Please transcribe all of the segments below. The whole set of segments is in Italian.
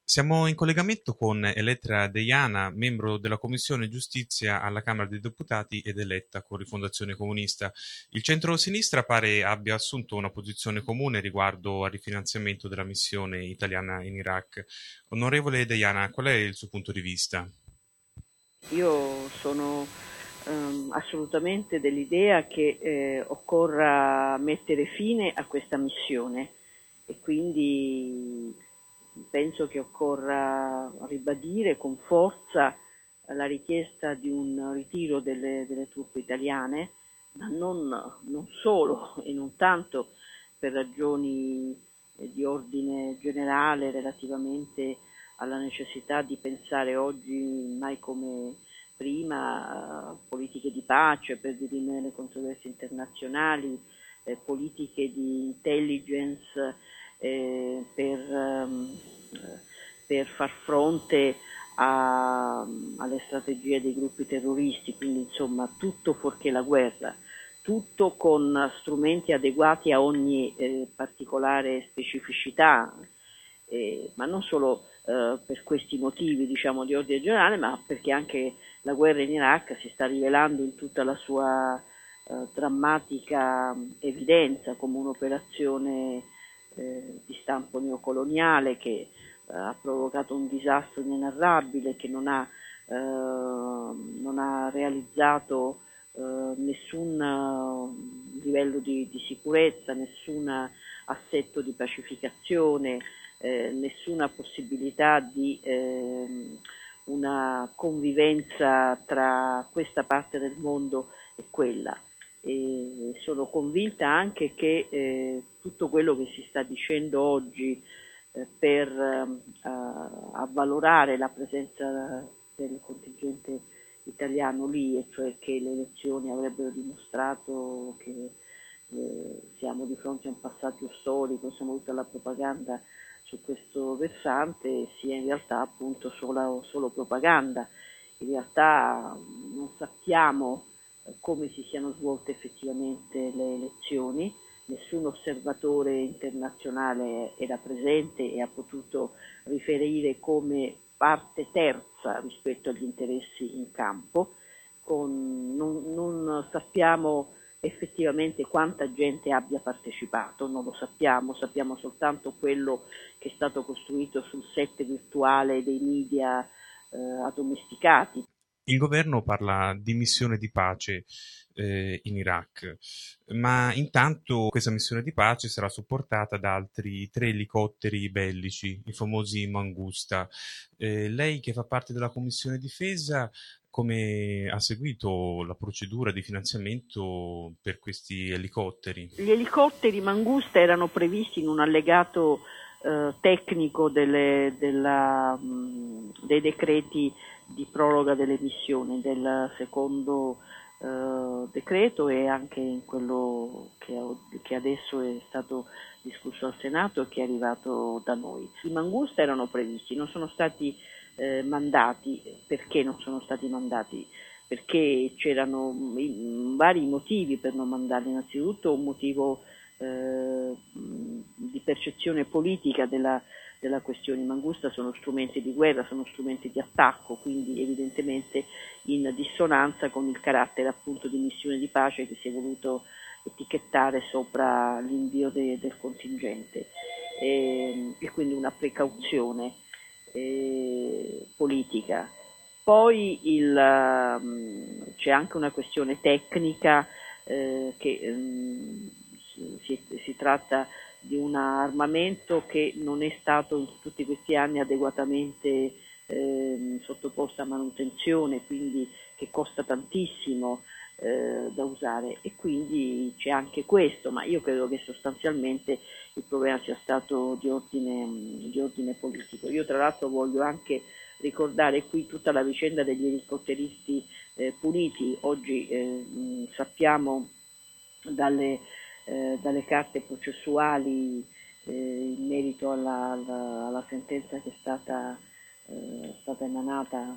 Siamo in collegamento con Elettra Deiana, membro della Commissione Giustizia alla Camera dei Deputati ed eletta con Rifondazione Comunista. Il centro-sinistra pare abbia assunto una posizione comune riguardo al rifinanziamento della missione italiana in Iraq. Onorevole Deiana, qual è il suo punto di vista? Io sono assolutamente dell'idea che occorra mettere fine a questa missione e quindi penso che occorra ribadire con forza la richiesta di un ritiro delle truppe italiane, ma non solo e non tanto per ragioni di ordine generale relativamente alla necessità di pensare oggi mai come prima politiche di pace per dirimere le controversie internazionali, politiche di intelligence per far fronte alle strategie dei gruppi terroristi, quindi insomma tutto fuorché la guerra, tutto con strumenti adeguati a ogni particolare specificità, ma non solo per questi motivi diciamo di ordine generale, ma perché anche la guerra in Iraq si sta rivelando in tutta la sua drammatica evidenza come un'operazione di stampo neocoloniale che ha provocato un disastro inenarrabile, che non ha realizzato nessun livello di sicurezza, nessun assetto di pacificazione, nessuna possibilità di una convivenza tra questa parte del mondo e quella. E sono convinta anche che tutto quello che si sta dicendo oggi per avvalorare la presenza del contingente italiano lì, e cioè che le elezioni avrebbero dimostrato che siamo di fronte a un passaggio storico, siamo tutta la propaganda su questo versante, sia in realtà appunto solo propaganda. In realtà non sappiamo come si siano svolte effettivamente le elezioni, nessun osservatore internazionale era presente e ha potuto riferire come parte terza rispetto agli interessi in campo, non sappiamo effettivamente quanta gente abbia partecipato, non lo sappiamo, sappiamo soltanto quello che è stato costruito sul set virtuale dei media addomesticati. Il governo parla di missione di pace in Iraq, ma intanto questa missione di pace sarà supportata da altri tre elicotteri bellici, i famosi Mangusta. Lei che fa parte della Commissione Difesa, come ha seguito la procedura di finanziamento per questi elicotteri? Gli elicotteri Mangusta erano previsti in un allegato tecnico dei decreti di proroga delle missioni, del secondo decreto e anche in quello che adesso è stato discusso al Senato e che è arrivato da noi. I Mangusta erano previsti, non sono stati mandati. Perché non sono stati mandati? Perché c'erano vari motivi per non mandarli. Innanzitutto un motivo di percezione politica della questione. I Mangusta sono strumenti di guerra, sono strumenti di attacco, quindi evidentemente in dissonanza con il carattere appunto di missione di pace che si è voluto etichettare sopra l'invio del contingente, e quindi una precauzione politica. Poi c'è anche una questione tecnica che si tratta di un armamento che non è stato in tutti questi anni adeguatamente sottoposto a manutenzione, quindi che costa tantissimo da usare, e quindi c'è anche questo, ma io credo che sostanzialmente il problema sia stato di ordine politico. Io tra l'altro voglio anche ricordare qui tutta la vicenda degli elicotteristi puniti. Oggi sappiamo dalle carte processuali in merito alla sentenza che è stata emanata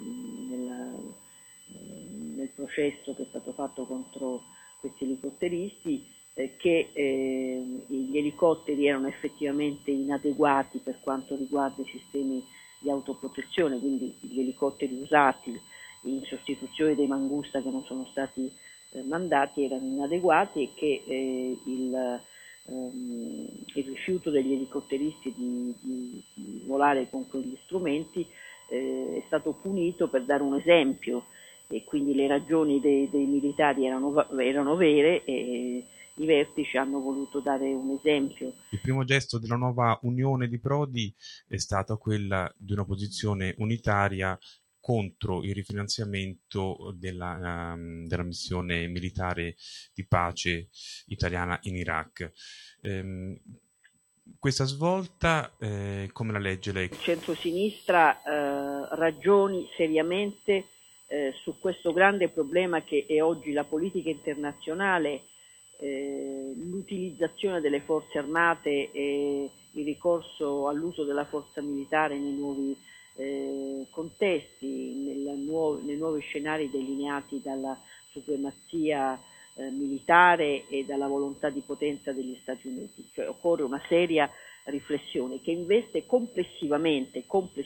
nel processo che è stato fatto contro questi elicotteristi, che gli elicotteri erano effettivamente inadeguati per quanto riguarda i sistemi di autoprotezione, quindi gli elicotteri usati in sostituzione dei Mangusta che non sono stati mandati erano inadeguati, e che il rifiuto degli elicotteristi di volare con quegli strumenti è stato punito per dare un esempio, e quindi le ragioni dei militari erano vere, e i vertici hanno voluto dare un esempio. Il primo gesto della nuova unione di Prodi è stata quella di una posizione unitaria contro il rifinanziamento della missione militare di pace italiana in Iraq. Questa svolta, come la legge lei? Il centrosinistra ragioni seriamente su questo grande problema che è oggi la politica internazionale, l'utilizzazione delle forze armate e il ricorso all'uso della forza militare nei nuovi contesti, nei nuovi scenari delineati dalla supremazia militare e dalla volontà di potenza degli Stati Uniti. Cioè occorre una seria riflessione che investe complessivamente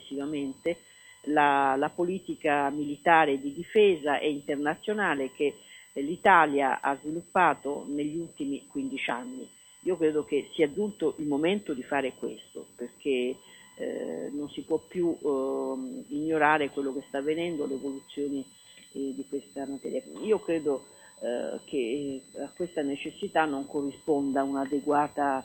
la politica militare di difesa e internazionale che l'Italia ha sviluppato negli ultimi 15 anni. Io credo che sia giunto il momento di fare questo, perché non si può più ignorare quello che sta avvenendo, le evoluzioni di questa materia. Io credo che a questa necessità non corrisponda un'adeguata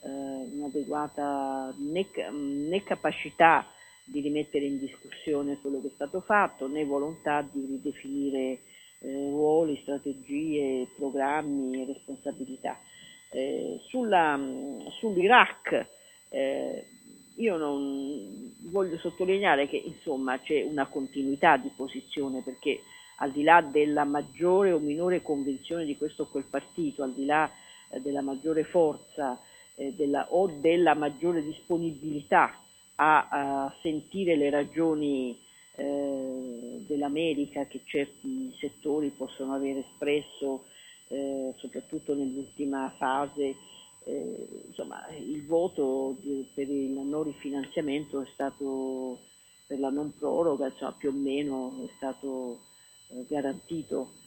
né capacità di rimettere in discussione quello che è stato fatto, né volontà di ridefinire ruoli, strategie, programmi e responsabilità. Sull'Iraq io non voglio sottolineare che insomma c'è una continuità di posizione, perché al di là della maggiore o minore convinzione di questo o quel partito, al di là della maggiore forza o della maggiore disponibilità a sentire le ragioni dell'America che certi settori possono aver espresso, soprattutto nell'ultima fase, insomma il voto per il non rifinanziamento è stato, per la non proroga, insomma, più o meno è stato garantito